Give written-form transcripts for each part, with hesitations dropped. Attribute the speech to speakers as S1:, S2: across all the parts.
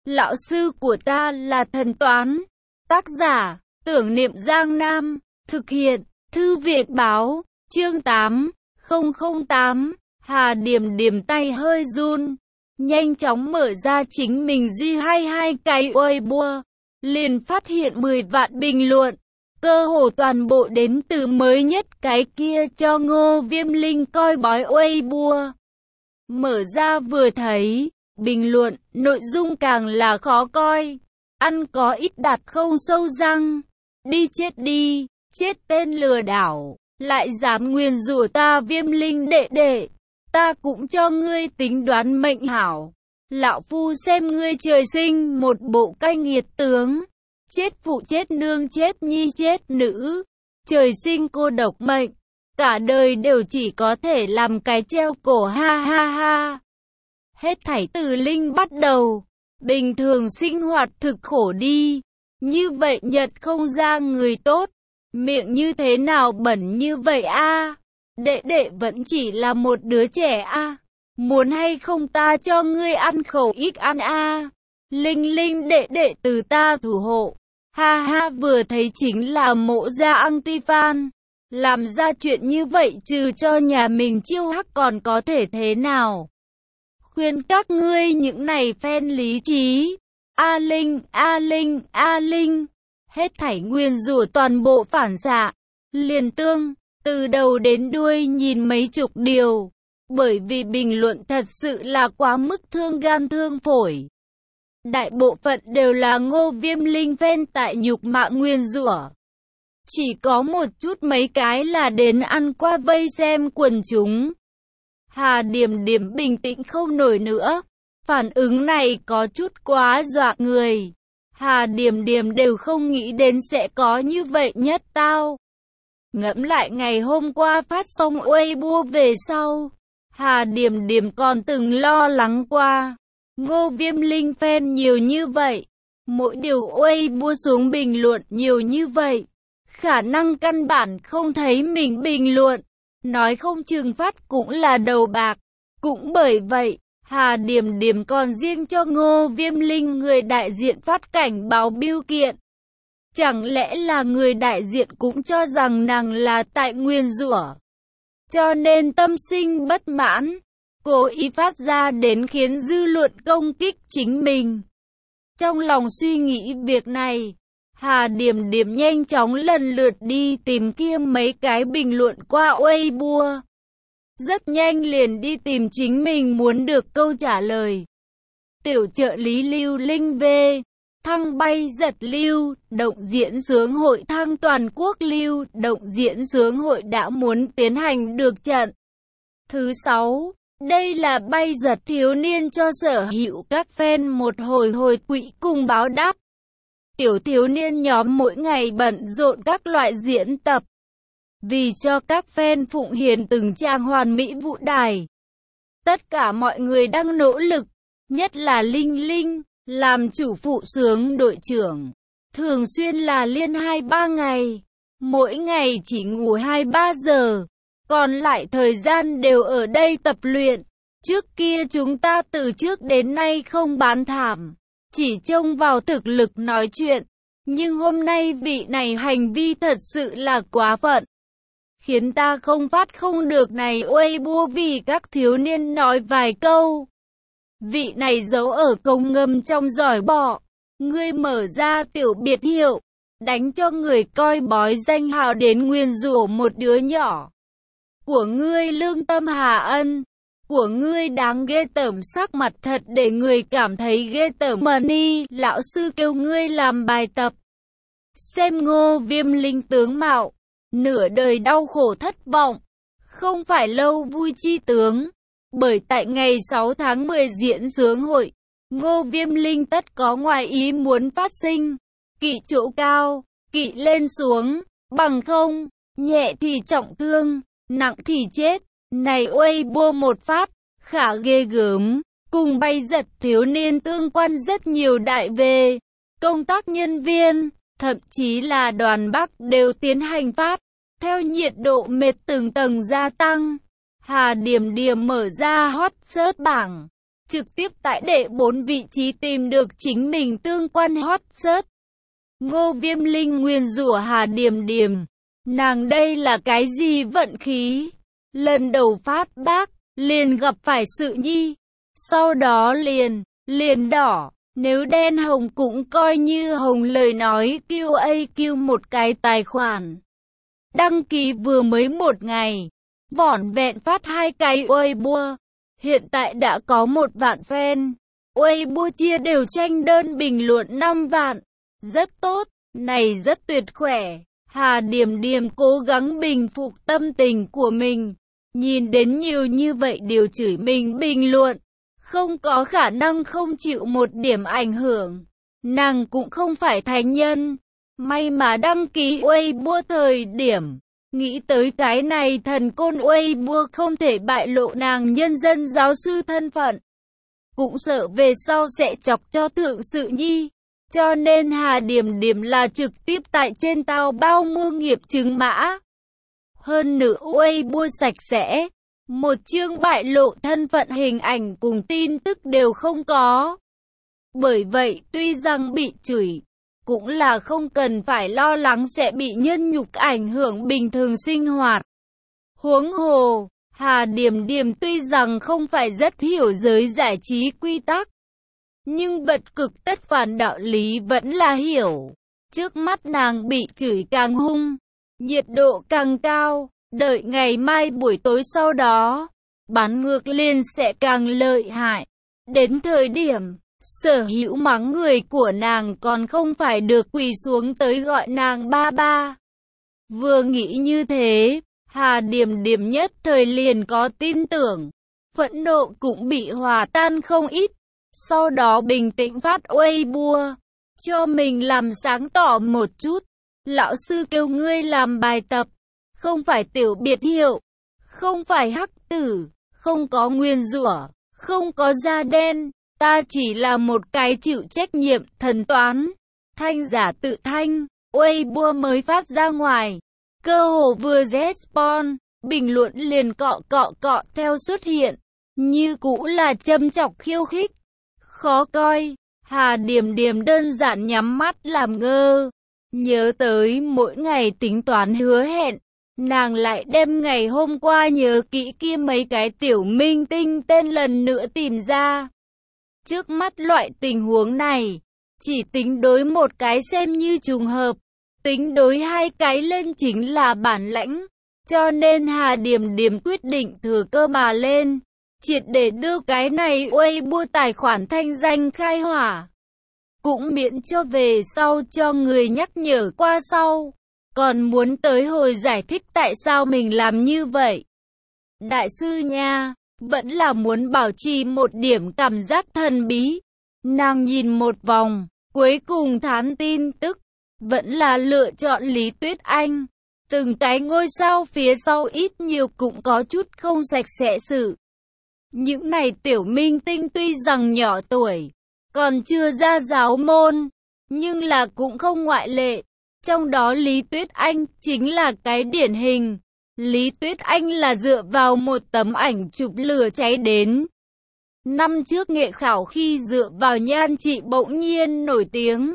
S1: Lão sư của ta là thần toán. Tác giả, Tưởng Niệm Giang Nam. Thực hiện, Thư viện báo, chương 8008. Hà Điềm Điềm tay hơi run, nhanh chóng mở ra chính mình duy hai cái Weibo, liền phát hiện 10 vạn bình luận, cơ hồ toàn bộ đến từ mới nhất cái kia cho Ngô Viêm Linh coi bói Weibo. Mở ra vừa thấy, bình luận, nội dung càng là khó coi. Ăn có ít đặt không sâu răng. Đi chết đi, chết tên lừa đảo, lại dám nguyền rủa ta Viêm Linh đệ đệ. Ta cũng cho ngươi tính đoán mệnh hảo. Lão phu xem ngươi trời sinh một bộ cay nghiệt tướng. Chết phụ chết nương chết nhi chết nữ. Trời sinh cô độc mệnh. Cả đời đều chỉ có thể làm cái treo cổ ha ha ha. Hết thảy từ Linh bắt đầu. Bình thường sinh hoạt thực khổ đi. Như vậy nhận không ra người tốt. Miệng như thế nào bẩn như vậy a? Đệ đệ vẫn chỉ là một đứa trẻ a. Muốn hay không ta cho ngươi ăn khẩu ít ăn a. Linh Linh đệ đệ từ ta thủ hộ. Ha ha, vừa thấy chính là mộ gia anti-fan. Làm ra chuyện như vậy trừ cho nhà mình chiêu hắc còn có thể thế nào? Khuyên các ngươi những này fan lý trí. A Linh, A Linh, A Linh. Hết thảy nguyên rủa toàn bộ phản xạ. Liền tương, từ đầu đến đuôi nhìn mấy chục điều. Bởi vì bình luận thật sự là quá mức thương gan thương phổi. Đại bộ phận đều là Ngô Viêm Linh fan tại nhục mạ nguyên rủa. Chỉ có một chút mấy cái là đến ăn qua vây xem quần chúng. Hà Điềm Điềm bình tĩnh không nổi nữa. Phản ứng này có chút quá dọa người. Hà Điềm Điềm đều không nghĩ đến sẽ có như vậy nhất tao. Ngẫm lại ngày hôm qua phát xong Weibo về sau. Hà Điềm Điềm còn từng lo lắng qua. Ngô Viêm Linh fan nhiều như vậy. Mỗi điều Weibo xuống bình luận nhiều như vậy. Khả năng căn bản không thấy mình bình luận. Nói không chừng phát cũng là đầu bạc. Cũng bởi vậy, Hà Điềm Điềm còn riêng cho Ngô Viêm Linh người đại diện phát cảnh báo biêu kiện. Chẳng lẽ là người đại diện cũng cho rằng nàng là tại nguyên rủa, cho nên tâm sinh bất mãn, cố ý phát ra đến khiến dư luận công kích chính mình. Trong lòng suy nghĩ việc này, Hà Điềm Điềm nhanh chóng lần lượt đi tìm kiếm mấy cái bình luận qua Weibo. Rất nhanh liền đi tìm chính mình muốn được câu trả lời. Tiểu trợ lý Lưu Linh V. Thăng bay giật lưu, động diễn sướng hội thăng toàn quốc lưu, động diễn sướng hội đã muốn tiến hành được trận. Thứ 6, đây là bay giật thiếu niên cho sở hữu các fan một hồi quỹ cùng báo đáp. Tiểu thiếu niên nhóm mỗi ngày bận rộn các loại diễn tập. Vì cho các fan phụng hiền từng trang hoàn mỹ vũ đài. Tất cả mọi người đang nỗ lực, nhất là Linh Linh. Làm chủ phụ sướng đội trưởng, thường xuyên là liên 2-3 ngày, mỗi ngày chỉ ngủ 2-3 giờ, còn lại thời gian đều ở đây tập luyện. Trước kia chúng ta từ trước đến nay không bán thảm, chỉ trông vào thực lực nói chuyện, nhưng hôm nay vị này hành vi thật sự là quá phận, khiến ta không phát không được này Weibo vì các thiếu niên nói vài câu. Vị này giấu ở công ngầm trong giỏi bọ. Ngươi mở ra tiểu biệt hiệu, đánh cho người coi bói danh hào đến nguyên rủa một đứa nhỏ. Của ngươi lương tâm hà ân. Của ngươi đáng ghê tởm, sắc mặt thật để người cảm thấy ghê tởm. Money, lão sư kêu ngươi làm bài tập. Xem Ngô Viêm Linh tướng mạo, nửa đời đau khổ thất vọng, không phải lâu vui chi tướng. Bởi tại ngày 6 tháng 10 diễn sướng hội, Ngô Viêm Linh tất có ngoài ý muốn phát sinh. Kỵ chỗ cao, kỵ lên xuống, bằng không, nhẹ thì trọng thương, nặng thì chết. Này Weibo một phát, khả ghê gớm, cùng bay giật thiếu niên tương quan rất nhiều đại về, công tác nhân viên, thậm chí là đoàn Bắc đều tiến hành phát, theo nhiệt độ mệt từng tầng gia tăng. Hà Điềm Điềm mở ra hot search bảng, trực tiếp tại đệ 4 vị trí tìm được chính mình tương quan hot search. Ngô Viêm Linh nguyền rủa Hà Điềm Điềm. Nàng đây là cái gì vận khí? Lần đầu phát bác, liền gặp phải sự nhi. Sau đó liền đỏ. Nếu đen hồng cũng coi như hồng lời nói QAQ một cái tài khoản. Đăng ký vừa mới 1 ngày. Vỏn vẹn phát 2 cái Weibo. Hiện tại đã có 1 vạn fan. Weibo chia đều tranh đơn bình luận 5 vạn. Rất tốt, này rất tuyệt khỏe. Hà Điềm Điềm cố gắng bình phục tâm tình của mình. Nhìn đến nhiều như vậy điều chửi mình bình luận. Không có khả năng không chịu một điểm ảnh hưởng. Nàng cũng không phải thánh nhân. May mà đăng ký Weibo thời điểm. Nghĩ tới cái này thần côn Weibo không thể bại lộ nàng nhân dân giáo sư thân phận. Cũng sợ về sau sẽ chọc cho thượng sự nhi. Cho nên Hà Điềm Điềm là trực tiếp tại trên tao bao mua nghiệp chứng mã. Hơn nữa Weibo sạch sẽ. Một chương bại lộ thân phận hình ảnh cùng tin tức đều không có. Bởi vậy tuy rằng bị chửi, cũng là không cần phải lo lắng sẽ bị nhân nhục ảnh hưởng bình thường sinh hoạt. Huống hồ, Hà Điềm Điềm tuy rằng không phải rất hiểu giới giải trí quy tắc, nhưng bật cực tất phản đạo lý vẫn là hiểu. Trước mắt nàng bị chửi càng hung, nhiệt độ càng cao, đợi ngày mai buổi tối sau đó, bán ngược liền sẽ càng lợi hại. Đến thời điểm, sở hữu mắng người của nàng còn không phải được quỳ xuống tới gọi nàng ba ba. Vừa nghĩ như thế, Hà Điềm Điềm nhất thời liền có tin tưởng, phẫn nộ cũng bị hòa tan không ít. Sau đó bình tĩnh phát Weibo, cho mình làm sáng tỏ một chút. Lão sư kêu ngươi làm bài tập, không phải tiểu biệt hiệu, không phải hắc tử, không có nguyên rủa, không có da đen. Ta chỉ là một cái chịu trách nhiệm thần toán. Thanh giả tự thanh, Weibo mới phát ra ngoài. Cơ hồ vừa respawn, bình luận liền cọ theo xuất hiện. Như cũ là châm chọc khiêu khích. Khó coi, Hà Điềm Điềm đơn giản nhắm mắt làm ngơ. Nhớ tới mỗi ngày tính toán hứa hẹn. Nàng lại đem ngày hôm qua nhớ kỹ kia mấy cái tiểu minh tinh tên lần nữa tìm ra. Trước mắt loại tình huống này, chỉ tính đối một cái xem như trùng hợp, tính đối 2 cái lên chính là bản lãnh. Cho nên Hà Điềm Điềm quyết định thừa cơ mà lên, triệt để đưa cái này Weibo tài khoản thanh danh khai hỏa. Cũng miễn cho về sau cho người nhắc nhở qua sau, còn muốn tới hồi giải thích tại sao mình làm như vậy. Đại sư nha, vẫn là muốn bảo trì một điểm cảm giác thần bí. Nàng nhìn một vòng, cuối cùng thán tin tức, vẫn là lựa chọn Lý Tuyết Anh. Từng cái ngôi sao phía sau ít nhiều cũng có chút không sạch sẽ sự. Những này tiểu minh tinh tuy rằng nhỏ tuổi, còn chưa ra giáo môn, nhưng là cũng không ngoại lệ. Trong đó Lý Tuyết Anh chính là cái điển hình. Lý Tuyết Anh là dựa vào một tấm ảnh chụp lửa cháy đến. Năm trước nghệ khảo khi dựa vào nhan trị bỗng nhiên nổi tiếng.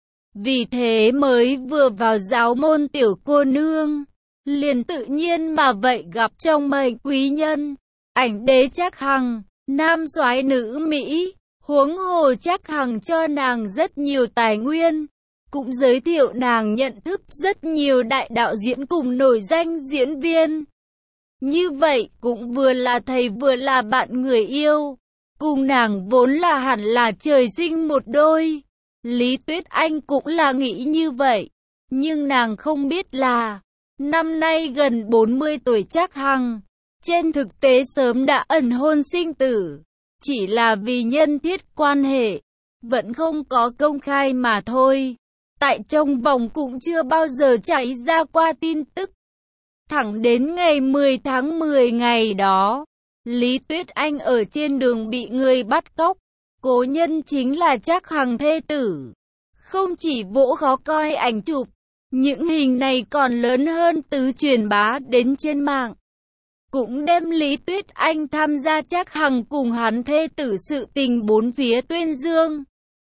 S1: Vì thế mới vừa vào giáo môn tiểu cô nương, liền tự nhiên mà vậy gặp trong mệnh quý nhân. Ảnh đế Trác Hằng, nam soái nữ Mỹ, huống hồ Trác Hằng cho nàng rất nhiều tài nguyên. Cũng giới thiệu nàng nhận thức rất nhiều đại đạo diễn cùng nổi danh diễn viên. Như vậy cũng vừa là thầy vừa là bạn người yêu. Cùng nàng vốn là hẳn là trời sinh một đôi. Lý Tuyết Anh cũng là nghĩ như vậy. Nhưng nàng không biết là năm nay gần 40 tuổi Trác Hằng, trên thực tế sớm đã ẩn hôn sinh tử. Chỉ là vì nhân thiết quan hệ, vẫn không có công khai mà thôi. Tại trong vòng cũng chưa bao giờ chảy ra qua tin tức. Thẳng đến ngày 10 tháng 10 ngày đó, Lý Tuyết Anh ở trên đường bị người bắt cóc. Cố nhân chính là Trác Hằng thê tử. Không chỉ vỗ khó coi ảnh chụp, những hình này còn lớn hơn tứ truyền bá đến trên mạng. cũng đem Lý Tuyết Anh tham gia Trác Hằng cùng hắn thê tử sự tình bốn phía tuyên dương.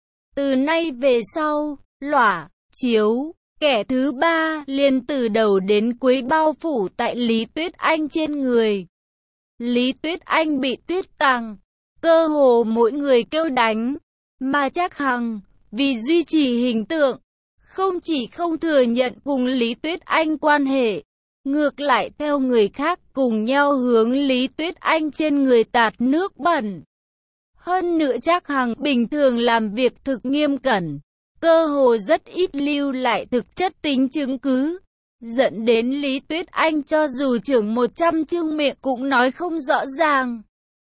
S1: Từ nay về sau, Lỏa, Chiếu, kẻ thứ ba liền từ đầu đến cuối bao phủ tại Lý Tuyết Anh trên người. Lý Tuyết Anh bị Tuyết Tàng, cơ hồ mỗi người kêu đánh, mà Trác Hằng, vì duy trì hình tượng, không chỉ không thừa nhận cùng Lý Tuyết Anh quan hệ, ngược lại theo người khác cùng nhau hướng Lý Tuyết Anh trên người tạt nước bẩn. Hơn nữa Trác Hằng bình thường làm việc thực nghiêm cẩn, cơ hồ rất ít lưu lại thực chất tính chứng cứ, dẫn đến Lý Tuyết Anh cho dù trưởng 100 chương miệng cũng nói không rõ ràng.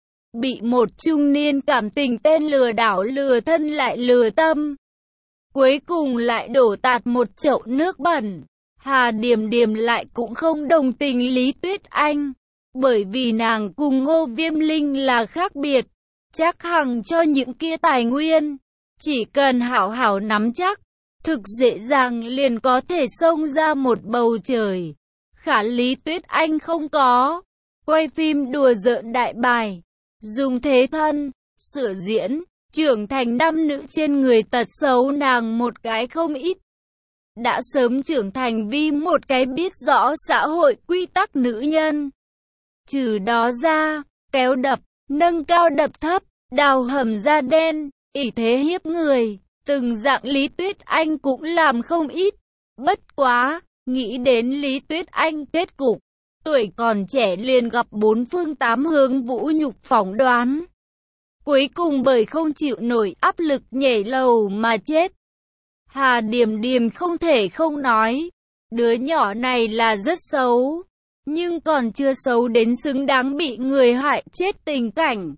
S1: Bị một trung niên cảm tình tên lừa đảo lừa thân lại lừa tâm. Cuối cùng lại đổ tạt một chậu nước bẩn. Hà Điềm Điềm lại cũng không đồng tình Lý Tuyết Anh, bởi vì nàng cùng Ngô Viêm Linh là khác biệt. Trác Hằng cho những kia tài nguyên, chỉ cần hảo hảo nắm chắc, thực dễ dàng liền có thể xông ra một bầu trời. Khả Lý Tuyết Anh không có, quay phim đùa giỡn đại bài, dùng thế thân, sửa diễn, trưởng thành nam nữ trên người tật xấu nàng một cái không ít. Đã sớm trưởng thành vì một cái biết rõ xã hội quy tắc nữ nhân. Trừ đó ra, kéo đập, nâng cao đập thấp, đào hầm da đen, ỷ thế hiếp người, từng dạng Lý Tuyết Anh cũng làm không ít. Bất quá, nghĩ đến Lý Tuyết Anh kết cục, tuổi còn trẻ liền gặp bốn phương tám hướng vũ nhục phỏng đoán. Cuối cùng bởi không chịu nổi áp lực nhảy lầu mà chết. Hà Điềm Điềm không thể không nói, đứa nhỏ này là rất xấu, nhưng còn chưa xấu đến xứng đáng bị người hại chết tình cảnh.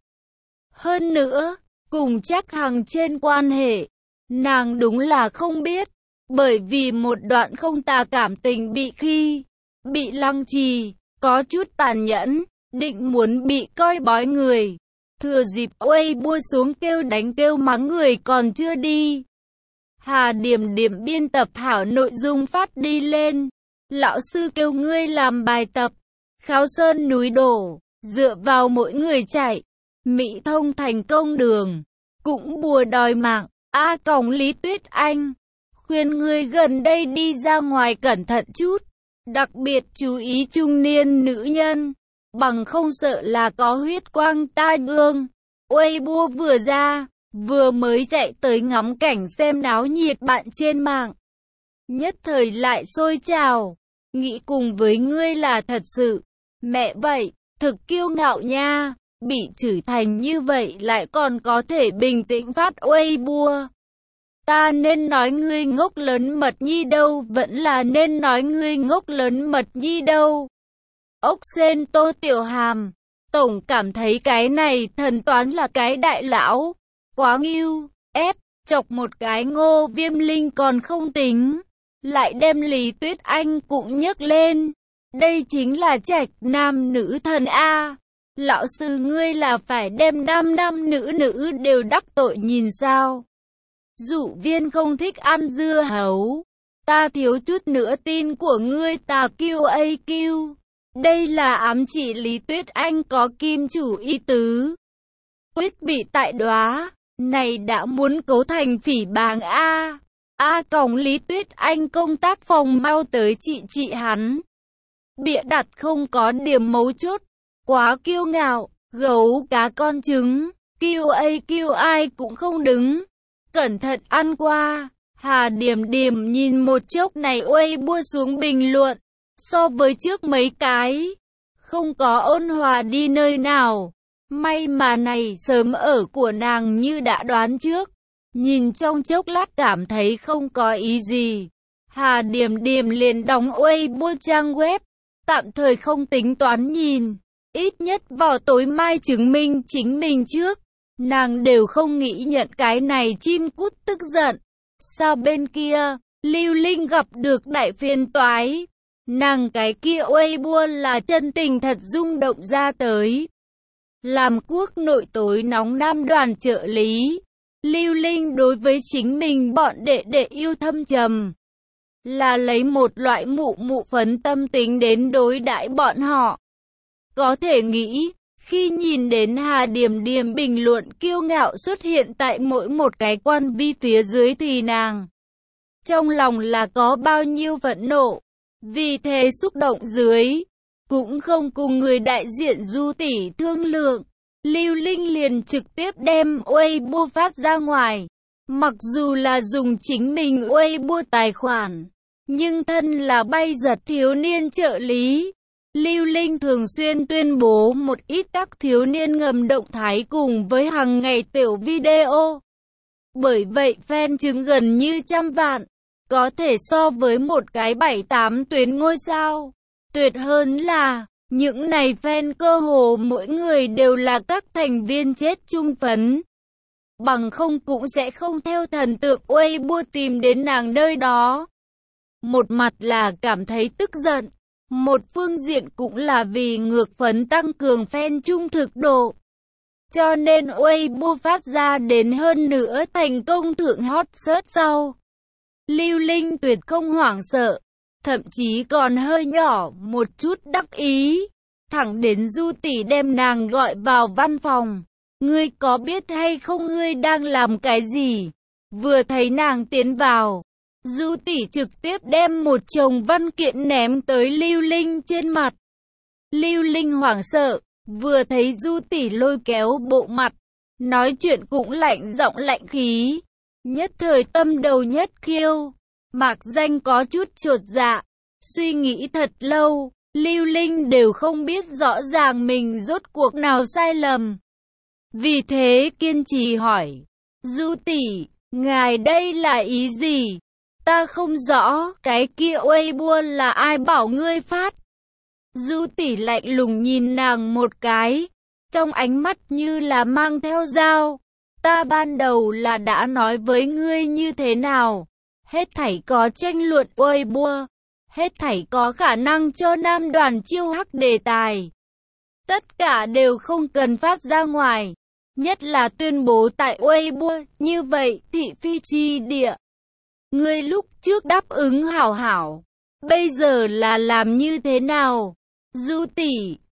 S1: Hơn nữa, cùng Trác Hằng trên quan hệ, nàng đúng là không biết, bởi vì một đoạn không tà cảm tình bị lăng trì, có chút tàn nhẫn, định muốn bị coi bói người. Thừa dịp uây bua xuống kêu đánh kêu mắng người còn chưa đi. Hà Điềm Điềm biên tập hảo nội dung phát đi lên. Lão sư kêu ngươi làm bài tập. Kháo sơn núi đổ, dựa vào mỗi người chạy. Mỹ thông thành công đường, cũng bùa đòi mạng. Còng Lý Tuyết Anh, khuyên ngươi gần đây đi ra ngoài cẩn thận chút. Đặc biệt chú ý trung niên nữ nhân, bằng không sợ là có huyết quang tai gương. Weibo vừa ra, vừa mới chạy tới ngắm cảnh xem náo nhiệt bạn trên mạng. Nhất thời lại sôi trào, nghĩ cùng với ngươi là thật sự. Mẹ vậy, thực kiêu ngạo nha, bị chửi thành như vậy lại còn có thể bình tĩnh phát Weibo. Ta nên nói ngươi ngốc lớn mật nhi đâu, vẫn là nên nói ngươi ngốc lớn mật nhi đâu. Ốc Sên Tô Tiểu Hàm, tổng cảm thấy cái này thần toán là cái đại lão, quá nghiêu, ép, chọc một cái Ngô Viêm Linh còn không tính, lại đem Lý Tuyết Anh cũng nhấc lên. Đây chính là trạch nam nữ thần A. Lão sư ngươi là phải đem nam nữ đều đắc tội nhìn sao? Dụ Viên không thích ăn dưa hấu. Ta thiếu chút nữa tin của ngươi tà QAQ. Đây là ám chỉ Lý Tuyết Anh có kim chủ ý tứ. Quyết bị tại đóa, này đã muốn cấu thành phỉ báng A. Còng Lý Tuyết Anh công tác phòng mau tới chị hắn. Bịa đặt không có điểm mấu chốt, quá kiêu ngạo, gấu cá con trứng, QAQ ai cũng không đứng. Cẩn thận ăn qua. Hà Điềm Điềm nhìn một chốc này Weibo xuống bình luận. So với trước mấy cái, không có ôn hòa đi nơi nào. May mà này sớm ở của nàng như đã đoán trước. Nhìn trong chốc lát cảm thấy không có ý gì. Hà Điềm Điềm liền đóng Weibo trang web. Tạm thời không tính toán nhìn. Ít nhất vào tối mai chứng minh chính mình trước. Nàng đều không nghĩ nhận cái này chim cút tức giận. Sao bên kia, Lưu Linh gặp được đại phiền toái. Nàng cái kia Weibo là chân tình thật rung động ra tới. Làm quốc nội tối nóng nam đoàn trợ lý, Lưu Linh đối với chính mình bọn đệ đệ yêu thâm trầm. Là lấy một loại mụ phấn tâm tính đến đối đãi bọn họ. Có thể nghĩ, khi nhìn đến Hà Điềm Điềm bình luận kiêu ngạo xuất hiện tại mỗi một cái quan vi phía dưới thì nàng trong lòng là có bao nhiêu phẫn nộ. Vì thế xúc động dưới, cũng không cùng người đại diện Du tỷ thương lượng, Lưu Linh liền trực tiếp đem Weibo phát ra ngoài. Mặc dù là dùng chính mình Weibo tài khoản, nhưng thân là bay giật thiếu niên trợ lý, Lưu Linh thường xuyên tuyên bố một ít các thiếu niên ngầm động thái cùng với hàng ngày tiểu video. Bởi vậy fan chứng gần như 100 vạn, có thể so với một cái 7-8 tuyến ngôi sao. Tuyệt hơn là, những này fan cơ hồ mỗi người đều là các thành viên chết chung phấn. Bằng không cũng sẽ không theo thần tượng Weibo tìm đến nàng nơi đó. Một mặt là cảm thấy tức giận, một phương diện cũng là vì ngược phấn tăng cường fan trung thực độ. Cho nên Weibo phát ra đến hơn nữa thành công thượng hot search sau. Lưu Linh tuyệt không hoảng sợ, thậm chí còn hơi nhỏ một chút đắc ý. Thẳng đến Du tỷ đem nàng gọi vào văn phòng. Ngươi có biết hay không ngươi đang làm cái gì? Vừa thấy nàng tiến vào, Du tỷ trực tiếp đem một chồng văn kiện ném tới Lưu Linh trên mặt. Lưu Linh hoảng sợ, vừa thấy Du tỷ lôi kéo bộ mặt, nói chuyện cũng lạnh giọng lạnh khí. Nhất thời tâm đầu nhất khiêu, Mạc Danh có chút chột dạ, suy nghĩ thật lâu, Lưu Linh đều không biết rõ ràng mình rốt cuộc nào sai lầm. Vì thế kiên trì hỏi, Du tỷ, ngài đây là ý gì? Ta không rõ, cái kia Weibo là ai bảo ngươi phát? Du tỷ lạnh lùng nhìn nàng một cái, trong ánh mắt như là mang theo dao. Ta ban đầu là đã nói với ngươi như thế nào? Hết thảy có tranh luận Weibo, hết thảy có khả năng cho nam đoàn chiêu hắc đề tài. Tất cả đều không cần phát ra ngoài. Nhất là tuyên bố tại Weibo, như vậy thị phi chi địa. Ngươi lúc trước đáp ứng hảo hảo, bây giờ là làm như thế nào? Du tỷ,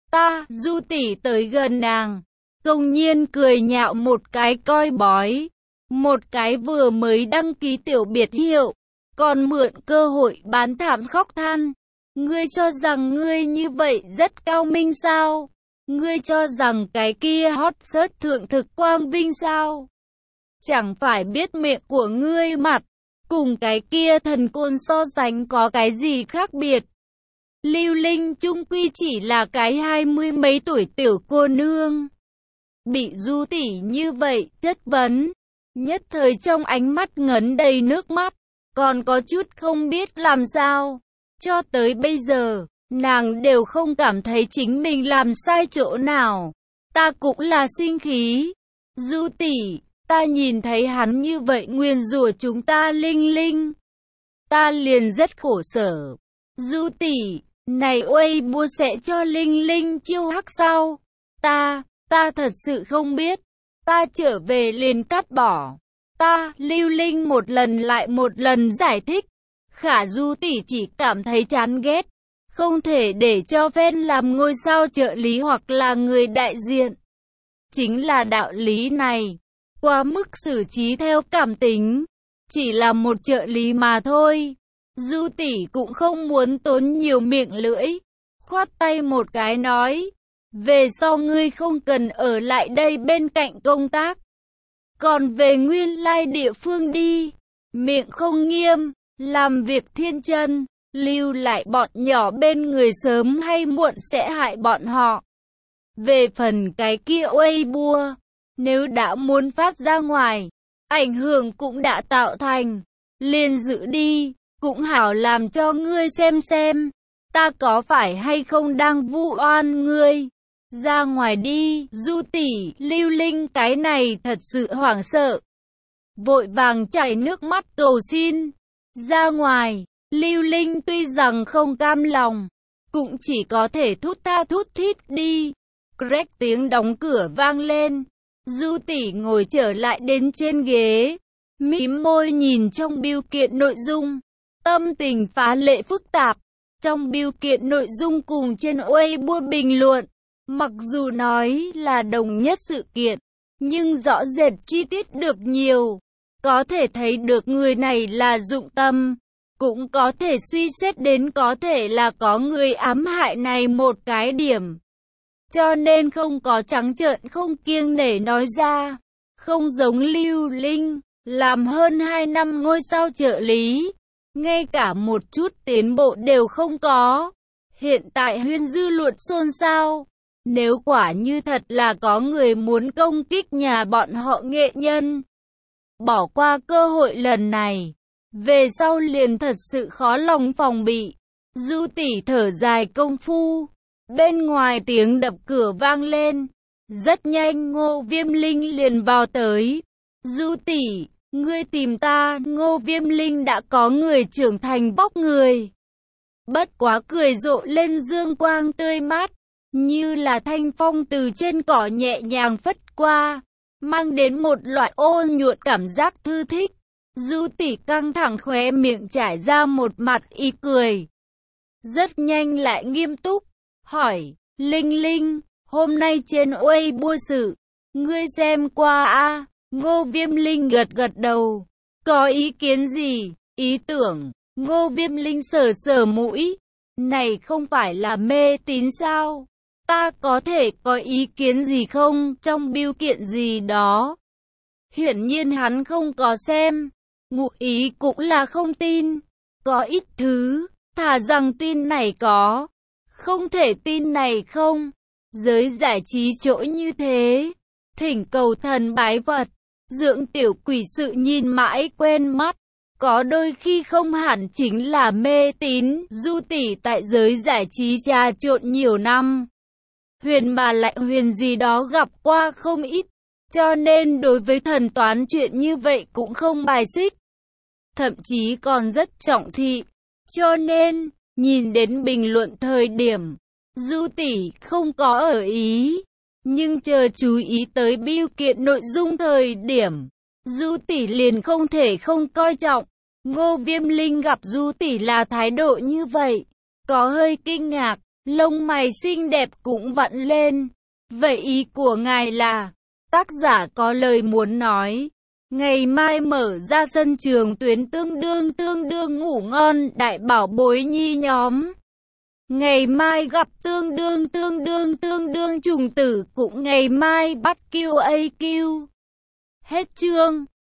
S1: Du tỷ tới gần nàng, công nhiên cười nhạo một cái coi bói, một cái vừa mới đăng ký tiểu biệt hiệu, còn mượn cơ hội bán thảm khóc than. Ngươi cho rằng ngươi như vậy rất cao minh sao? Ngươi cho rằng cái kia hot search thượng thực quang vinh sao? Chẳng phải biết miệng của ngươi mặt, cùng cái kia thần côn so sánh có cái gì khác biệt? Lưu Linh chung quy chỉ là cái 20 mấy tuổi tiểu cô nương. Bị Du tỷ như vậy chất vấn, nhất thời trong ánh mắt ngấn đầy nước mắt, còn có chút không biết làm sao. Cho tới bây giờ, nàng đều không cảm thấy chính mình làm sai chỗ nào. Ta cũng là sinh khí. Du tỷ, ta nhìn thấy hắn như vậy nguyền rủa chúng ta Linh Linh, ta liền rất khổ sở. Du tỷ, này Weibo sẽ cho Linh Linh chiêu hắc sao? Ta thật sự không biết. Ta trở về liền cắt bỏ. Lưu Linh một lần lại một lần giải thích. Khả Du tỷ chỉ cảm thấy chán ghét, không thể để cho fan làm ngôi sao trợ lý hoặc là người đại diện. Chính là đạo lý này, quá mức xử trí theo cảm tính, chỉ là một trợ lý mà thôi. Du tỷ cũng không muốn tốn nhiều miệng lưỡi, khoát tay một cái nói, về sau ngươi không cần ở lại đây bên cạnh công tác, còn về nguyên lai địa phương đi. Miệng không nghiêm, làm việc thiên chân, lưu lại bọn nhỏ bên người sớm hay muộn sẽ hại bọn họ. Về phần cái kia Weibo, nếu đã muốn phát ra ngoài, ảnh hưởng cũng đã tạo thành, liền giữ đi, cũng hảo làm cho ngươi xem, ta có phải hay không đang vu oan ngươi. Ra ngoài đi, Du tỷ, Lưu Linh cái này thật sự hoảng sợ, vội vàng chảy nước mắt cầu xin. Ra ngoài, Lưu Linh tuy rằng không cam lòng, cũng chỉ có thể thút tha thút thít đi. Crack tiếng đóng cửa vang lên, Du tỷ ngồi trở lại đến trên ghế, mím môi nhìn trong bưu kiện nội dung, tâm tình phá lệ phức tạp. Trong bưu kiện nội dung cùng trên Weibo bình luận, Mặc dù nói là đồng nhất sự kiện, nhưng rõ rệt chi tiết được nhiều. Có thể thấy được người này là dụng tâm, cũng có thể suy xét đến có thể là có người ám hại này một cái điểm. Cho nên không có trắng trợn không kiêng nể nói ra. Không giống Lưu Linh, làm hơn 2 năm ngôi sao trợ lý, ngay cả một chút tiến bộ đều không có. Hiện tại huyên dư luận xôn xao. Nếu quả như thật là có người muốn công kích nhà bọn họ nghệ nhân, bỏ qua cơ hội lần này, về sau liền thật sự khó lòng phòng bị. Du tỷ thở dài công phu, bên ngoài tiếng đập cửa vang lên. Rất nhanh Ngô Viêm Linh liền vào tới. Du tỷ, ngươi tìm ta. Ngô Viêm Linh đã có người trưởng thành bóc người. Bất quá cười rộ lên dương quang tươi mát, như là thanh phong từ trên cỏ nhẹ nhàng phất qua, mang đến một loại ôn nhuận cảm giác thư thích. Du tỷ căng thẳng khóe miệng trải ra một mặt ý cười. Rất nhanh lại nghiêm túc, hỏi, Linh Linh, hôm nay trên Weibo sự, ngươi xem qua a? Ngô Viêm Linh gật gật đầu. Có ý kiến gì? Ý tưởng. Ngô Viêm Linh sờ sờ mũi. Này không phải là mê tín sao? Ta có thể có ý kiến gì không trong bưu kiện gì đó? Hiển nhiên hắn không có xem. Ngụ ý cũng là không tin. Có ít thứ, thà rằng tin này có, không thể tin này không. Giới giải trí chỗ như thế, thỉnh cầu thần bái vật, dưỡng tiểu quỷ sự nhìn mãi quen mắt. Có đôi khi không hẳn chính là mê tín. Du tỷ tại giới giải trí trà trộn nhiều năm, huyền mà lại huyền gì đó gặp qua không ít, cho nên đối với thần toán chuyện như vậy cũng không bài xích, thậm chí còn rất trọng thị. Cho nên, nhìn đến bình luận thời điểm, Du tỷ không có ở ý, nhưng chờ chú ý tới bưu kiện nội dung thời điểm, Du tỷ liền không thể không coi trọng. Ngô Viêm Linh gặp Du tỷ là thái độ như vậy, có hơi kinh ngạc, lông mày xinh đẹp cũng vặn lên. Vậy ý của ngài là, tác giả có lời muốn nói, ngày mai mở ra sân trường tuyến tương đương ngủ ngon đại bảo bối nhi nhóm. Ngày mai gặp tương đương trùng tử cũng ngày mai bắt QAQ. Hết chương.